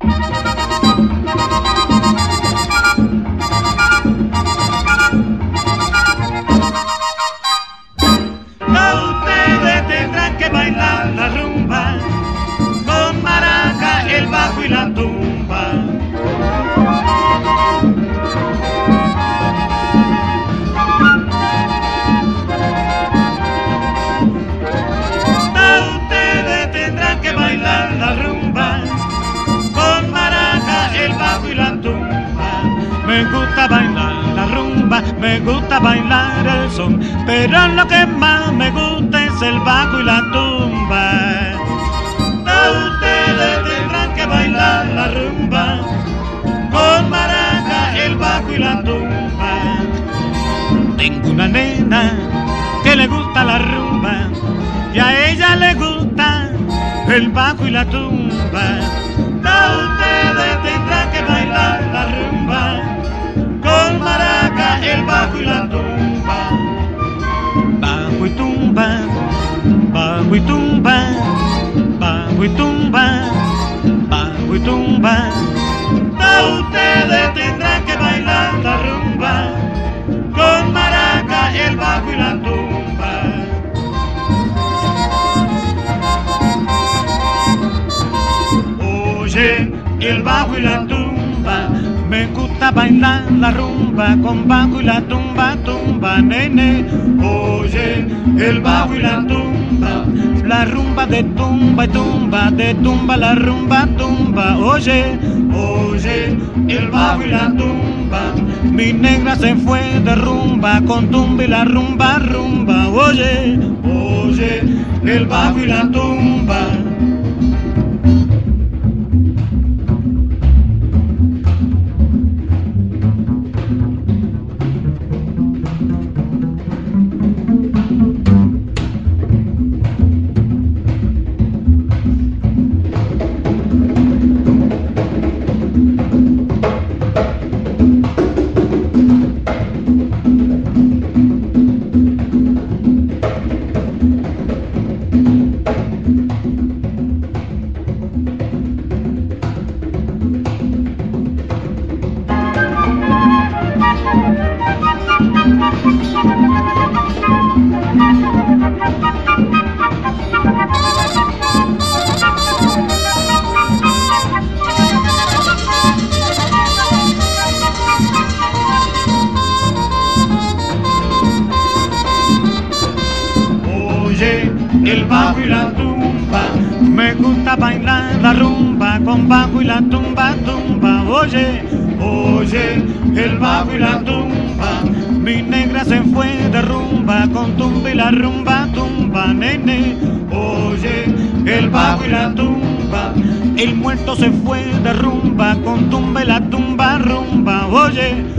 Ustedes tendrán que bailar la rumba con maraca, el bajo y la tumba. Ustedes tendrán que bailar la rumba con maraca, el bajo y la tumba. Me gusta bailar la rumba, me gusta bailar el son, pero lo que más me gusta es el bajo y la tumba. Ustedes tendrán que bailar la rumba con maraca, el bajo y la tumba. Tengo una nena que le gusta la rumba y a ella le gusta el bajo y la tumba. Ustedes tendrán que bailar la rumba con maraca, el bajo y la tumba. Bajo y tumba, bajo y tumba, bajo y tumba, bajo y tumba. Ustedes tendrán que bailar la rumba con maraca, el bajo y la tumba. Oye, el bajo y la tumba, me gusta bailar la rumba con bajo y la tumba, tumba, nene. Oye, el bajo y la tumba, la rumba de tumba y tumba, de tumba la rumba, tumba. Oye, oye, el bajo y la tumba, mi negra se fue de rumba con tumba y la rumba, rumba. Oye, oye, el bajo y la tumba. El bajo y la tumba, me gusta bailar la rumba con bajo y la tumba, tumba. Oye, oye, el bajo y la tumba, mi negra se fue de rumba con tumba y la rumba, tumba, nene. Oye, el bajo y la tumba, el muerto se fue de rumba con tumba y la tumba, rumba. Oye,